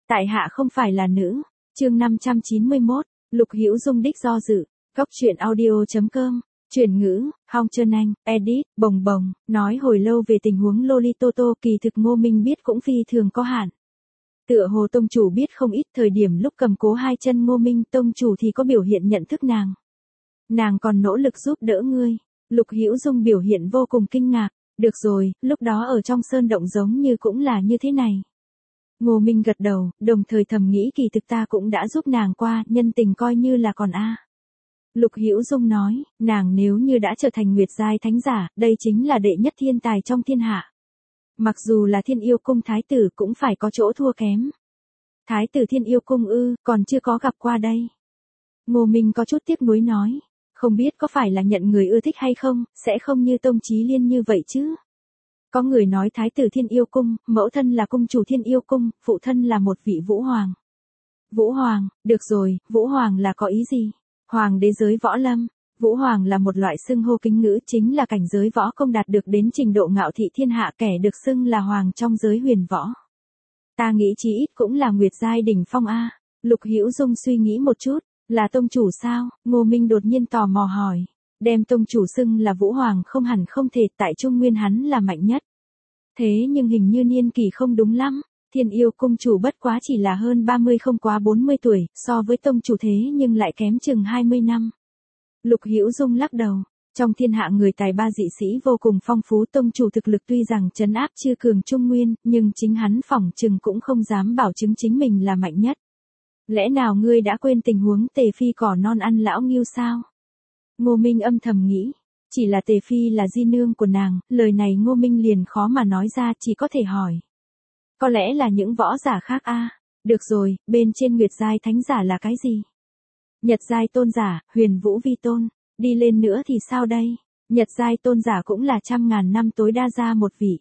Tại hạ không phải là nữ. Chương 591, Lục Hữu Dung đích do dự. Góc truyện audio.com. Chuyển ngữ, Hong Trân Anh, edit, bồng bồng, nói hồi lâu về tình huống Lolitoto, kỳ thực Ngô Minh biết cũng phi thường có hạn. Tựa hồ tông chủ biết không ít, thời điểm lúc cầm cố hai chân Ngô Minh, tông chủ thì có biểu hiện nhận thức nàng. Nàng còn nỗ lực giúp đỡ ngươi. Lục Hữu Dung biểu hiện vô cùng kinh ngạc. Được rồi, lúc đó ở trong sơn động giống như cũng là như thế này. Ngô Minh gật đầu, đồng thời thầm nghĩ kỳ thực ta cũng đã giúp nàng qua, nhân tình coi như là còn a. Lục Hữu Dung nói, nàng nếu như đã trở thành Nguyệt giai thánh giả, đây chính là đệ nhất thiên tài trong thiên hạ. Mặc dù là Thiên Yêu Cung thái tử cũng phải có chỗ thua kém. Thái tử Thiên Yêu Cung còn chưa có gặp qua đây. Ngô Minh có chút tiếc nuối nói, không biết có phải là nhận người ưa thích hay không, sẽ không như Tông Chí Liên như vậy chứ. Có người nói thái tử Thiên Yêu Cung, mẫu thân là cung chủ Thiên Yêu Cung, phụ thân là một vị Vũ Hoàng. Vũ Hoàng, được rồi, Vũ Hoàng là có ý gì? Hoàng đế giới võ lâm. Vũ Hoàng là một loại xưng hô kính ngữ, chính là cảnh giới võ công đạt được đến trình độ ngạo thị thiên hạ, kẻ được xưng là Hoàng trong giới huyền võ. Ta nghĩ chí ít cũng là Nguyệt giai đỉnh phong a. Lục Hữu Dung suy nghĩ một chút, là tông chủ sao? Ngô Minh đột nhiên tò mò hỏi. Đem tông chủ xưng là Vũ Hoàng không hẳn không thể, tại Trung Nguyên hắn là mạnh nhất. Thế nhưng hình như niên kỷ không đúng lắm. Thiên Yêu Cung chủ bất quá chỉ là hơn 30 không quá 40 tuổi, so với tông chủ thế nhưng lại kém chừng 20 năm. Lục Hữu Dung lắc đầu, trong thiên hạ người tài ba dị sĩ vô cùng phong phú, tông chủ thực lực tuy rằng trấn áp chưa cường Trung Nguyên, nhưng chính hắn phỏng chừng cũng không dám bảo chứng chính mình là mạnh nhất. Lẽ nào ngươi đã quên tình huống Tề Phi cỏ non ăn lão ngưu sao? Ngô Minh âm thầm nghĩ, chỉ là Tề Phi là di nương của nàng, lời này Ngô Minh liền khó mà nói ra, chỉ có thể hỏi. Có lẽ là những võ giả khác a. Được rồi, bên trên Nguyệt giai thánh giả là cái gì? Nhật giai tôn giả, Huyền Vũ vi tôn, đi lên nữa thì sao đây? Nhật giai tôn giả cũng là 100.000 năm tối đa ra một vị.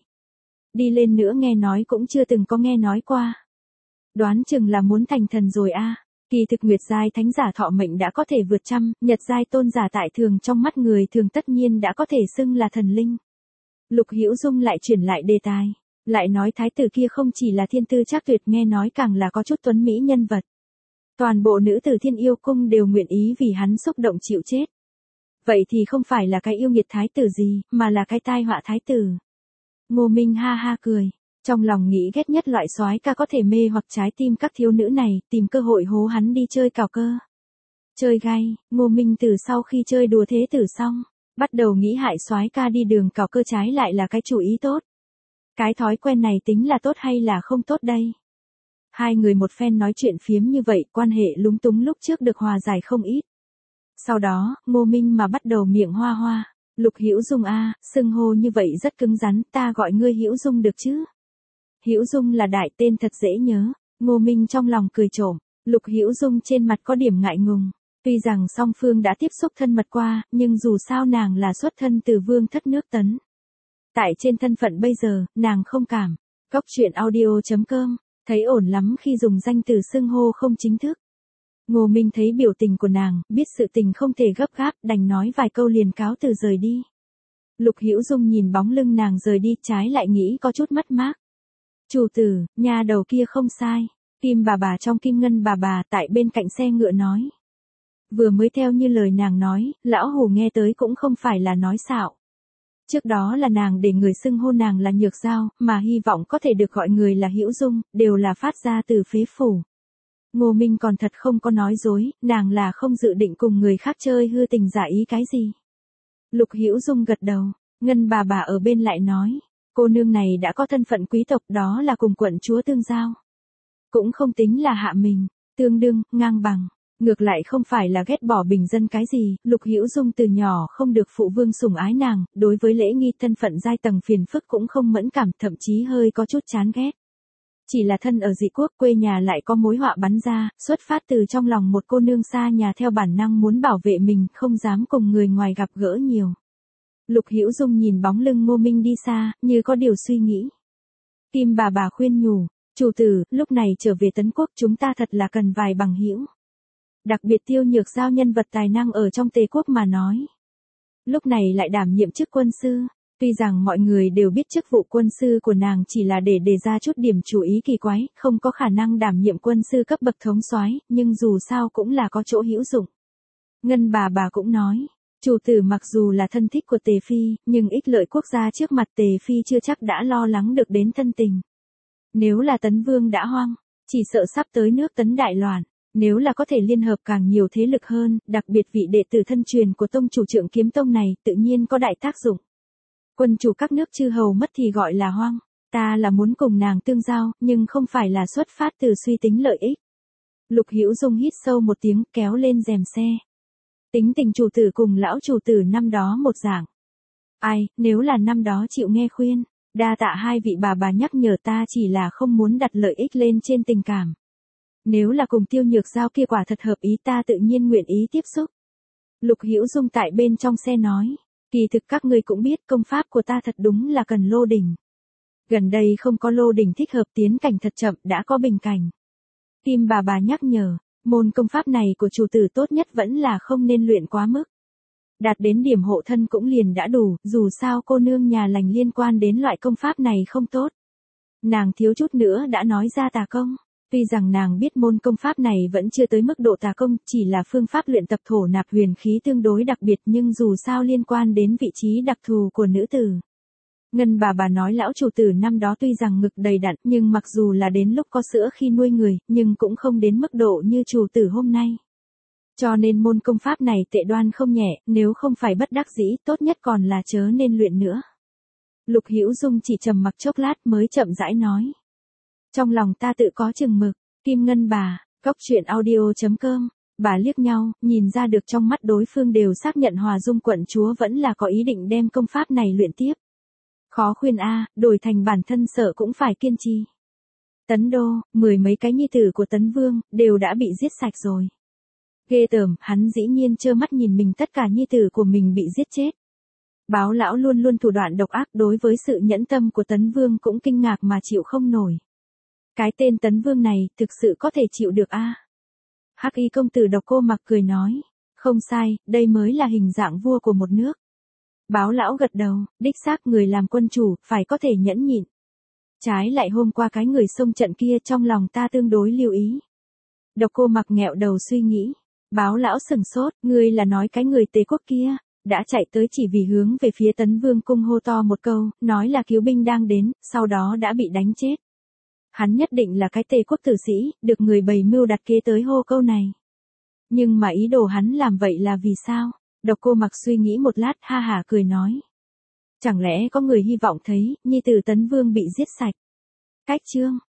Đi lên nữa nghe nói cũng chưa từng có nghe nói qua. Đoán chừng là muốn thành thần rồi a. Kỳ thực Nguyệt giai thánh giả thọ mệnh đã có thể vượt trăm, Nhật giai tôn giả tại thường trong mắt người thường tất nhiên đã có thể xưng là thần linh. Lục Hữu Dung lại chuyển lại đề tài, lại nói thái tử kia không chỉ là thiên tư trác tuyệt, nghe nói càng là có chút tuấn mỹ nhân vật. Toàn bộ nữ tử Thiên Yêu Cung đều nguyện ý vì hắn xúc động chịu chết. Vậy thì không phải là cái yêu nghiệt thái tử gì, mà là cái tai họa thái tử. Ngô Minh ha ha cười, trong lòng nghĩ ghét nhất loại soái ca có thể mê hoặc trái tim các thiếu nữ này, tìm cơ hội hố hắn đi chơi cào cơ. Chơi gay, Ngô Minh từ sau khi chơi đùa thế tử xong, bắt đầu nghĩ hại soái ca đi đường cào cơ trái lại là cái chủ ý tốt. Cái thói quen này tính là tốt hay là không tốt đây? Hai người một phen nói chuyện phiếm như vậy, quan hệ lúng túng lúc trước được hòa giải không ít. Sau đó, Ngô Minh mà bắt đầu miệng hoa hoa, Lục Hữu Dung a, xưng hô như vậy rất cứng rắn, ta gọi ngươi Hữu Dung được chứ? Hữu Dung là đại tên thật dễ nhớ. Ngô Minh trong lòng cười trộm, Lục Hữu Dung trên mặt có điểm ngại ngùng. Tuy rằng song phương đã tiếp xúc thân mật qua, nhưng dù sao nàng là xuất thân từ vương thất nước Tấn. Tại trên thân phận bây giờ, nàng không cảm. Góc truyện audio.com, thấy ổn lắm khi dùng danh từ xưng hô không chính thức. Ngô Minh thấy biểu tình của nàng, biết sự tình không thể gấp gáp, đành nói vài câu liền cáo từ rời đi. Lục Hữu Dung nhìn bóng lưng nàng rời đi, trái lại nghĩ có chút mất mát. Chủ tử, nhà đầu kia không sai. Kim bà trong Kim Ngân bà tại bên cạnh xe ngựa nói. Vừa mới theo như lời nàng nói, lão hủ nghe tới cũng không phải là nói xạo. Trước đó là nàng để người xưng hô nàng là Nhược Giao, mà hy vọng có thể được gọi người là Hữu Dung, đều là phát ra từ phế phủ. Ngô Minh còn thật không có nói dối, nàng là không dự định cùng người khác chơi hư tình giả ý cái gì. Lục Hữu Dung gật đầu, Ngân bà ở bên lại nói, cô nương này đã có thân phận quý tộc, đó là cùng quận chúa tương giao. Cũng không tính là hạ mình, tương đương, ngang bằng. Ngược lại không phải là ghét bỏ bình dân cái gì, Lục Hữu Dung từ nhỏ không được phụ vương sủng ái nàng, đối với lễ nghi thân phận giai tầng phiền phức cũng không mẫn cảm, thậm chí hơi có chút chán ghét. Chỉ là thân ở dị quốc, quê nhà lại có mối họa bắn ra, xuất phát từ trong lòng một cô nương xa nhà theo bản năng muốn bảo vệ mình, không dám cùng người ngoài gặp gỡ nhiều. Lục Hữu Dung nhìn bóng lưng Ngô Minh đi xa, như có điều suy nghĩ. Kim bà khuyên nhủ, chủ tử, lúc này trở về Tấn Quốc chúng ta thật là cần vài bằng hữu. Đặc biệt Tiêu Nhược Giao nhân vật tài năng ở trong Tề quốc mà nói. Lúc này lại đảm nhiệm chức quân sư, Tuy rằng mọi người đều biết chức vụ quân sư của nàng chỉ là để đề ra chút điểm chú ý kỳ quái, không có khả năng đảm nhiệm quân sư cấp bậc thống soái, nhưng dù sao cũng là có chỗ hữu dụng. Ngân bà cũng nói, chủ tử mặc dù là thân thích của Tề Phi, nhưng ích lợi quốc gia trước mặt Tề Phi chưa chắc đã lo lắng được đến thân tình. Nếu là Tấn Vương đã hoang, chỉ sợ sắp tới nước Tấn đại loạn. Nếu là có thể liên hợp càng nhiều thế lực hơn, đặc biệt vị đệ tử thân truyền của tông chủ Trượng Kiếm Tông này tự nhiên có đại tác dụng. Quân chủ các nước chư hầu mất thì gọi là hoang. Ta là muốn cùng nàng tương giao, nhưng không phải là xuất phát từ suy tính lợi ích. Lục Hữu Dung hít sâu một tiếng kéo lên rèm xe. Tính tình chủ tử cùng lão chủ tử năm đó một dạng. Ai, nếu là năm đó chịu nghe khuyên, đa tạ hai vị bà nhắc nhở ta chỉ là không muốn đặt lợi ích lên trên tình cảm. Nếu là cùng Tiêu Nhược Giao kia quả thật hợp ý ta tự nhiên nguyện ý tiếp xúc. Lục Hữu Dung tại bên trong xe nói, kỳ thực các ngươi cũng biết công pháp của ta thật đúng là cần lô đỉnh. Gần đây không có lô đỉnh thích hợp tiến cảnh thật chậm đã có bình cảnh. Kim bà nhắc nhở, môn công pháp này của chủ tử tốt nhất vẫn là không nên luyện quá mức. Đạt đến điểm hộ thân cũng liền đã đủ, dù sao cô nương nhà lành liên quan đến loại công pháp này không tốt. Nàng thiếu chút nữa đã nói ra tà công. Tuy rằng nàng biết môn công pháp này vẫn chưa tới mức độ tà công, chỉ là phương pháp luyện tập thổ nạp huyền khí tương đối đặc biệt nhưng dù sao liên quan đến vị trí đặc thù của nữ tử. Ngân bà nói lão chủ tử năm đó tuy rằng ngực đầy đặn nhưng mặc dù là đến lúc có sữa khi nuôi người, nhưng cũng không đến mức độ như chủ tử hôm nay. Cho nên môn công pháp này tệ đoan không nhẹ, nếu không phải bất đắc dĩ tốt nhất còn là chớ nên luyện nữa. Lục Hữu Dung chỉ trầm mặc chốc lát mới chậm rãi nói. Trong lòng ta tự có chừng mực, Kim Ngân Góc truyện audio.com, bà liếc nhau, nhìn ra được trong mắt đối phương đều xác nhận Hòa Dung quận chúa vẫn là có ý định đem công pháp này luyện tiếp. Khó khuyên đổi thành bản thân sợ cũng phải kiên trì. Tấn Đô, 10 mấy cái nhi tử của Tấn Vương, đều đã bị giết sạch rồi. Ghê tởm, hắn dĩ nhiên trơ mắt nhìn mình tất cả nhi tử của mình bị giết chết. Báo lão luôn luôn thủ đoạn độc ác đối với sự nhẫn tâm của Tấn Vương cũng kinh ngạc mà chịu không nổi. Cái tên Tấn Vương này thực sự có thể chịu được Hắc Y công tử Độc Cô Mặc cười nói, không sai, đây mới là hình dạng vua của một nước. Báo lão gật đầu, đích xác người làm quân chủ, phải có thể nhẫn nhịn. Trái lại hôm qua cái người xông trận kia trong lòng ta tương đối lưu ý. Độc Cô Mặc nghẹo đầu suy nghĩ, báo lão sừng sốt, ngươi là nói cái người Tề quốc kia, đã chạy tới chỉ vì hướng về phía Tấn Vương cung hô to một câu, nói là cứu binh đang đến, sau đó đã bị đánh chết. Hắn nhất định là cái Tề quốc tử sĩ, được người bày mưu đặt kế tới hô câu này. Nhưng mà ý đồ hắn làm vậy là vì sao? Độc Cô Mặc suy nghĩ một lát ha hả cười nói. Chẳng lẽ có người hy vọng thấy, nhi tử Tấn Vương bị giết sạch? Cách chương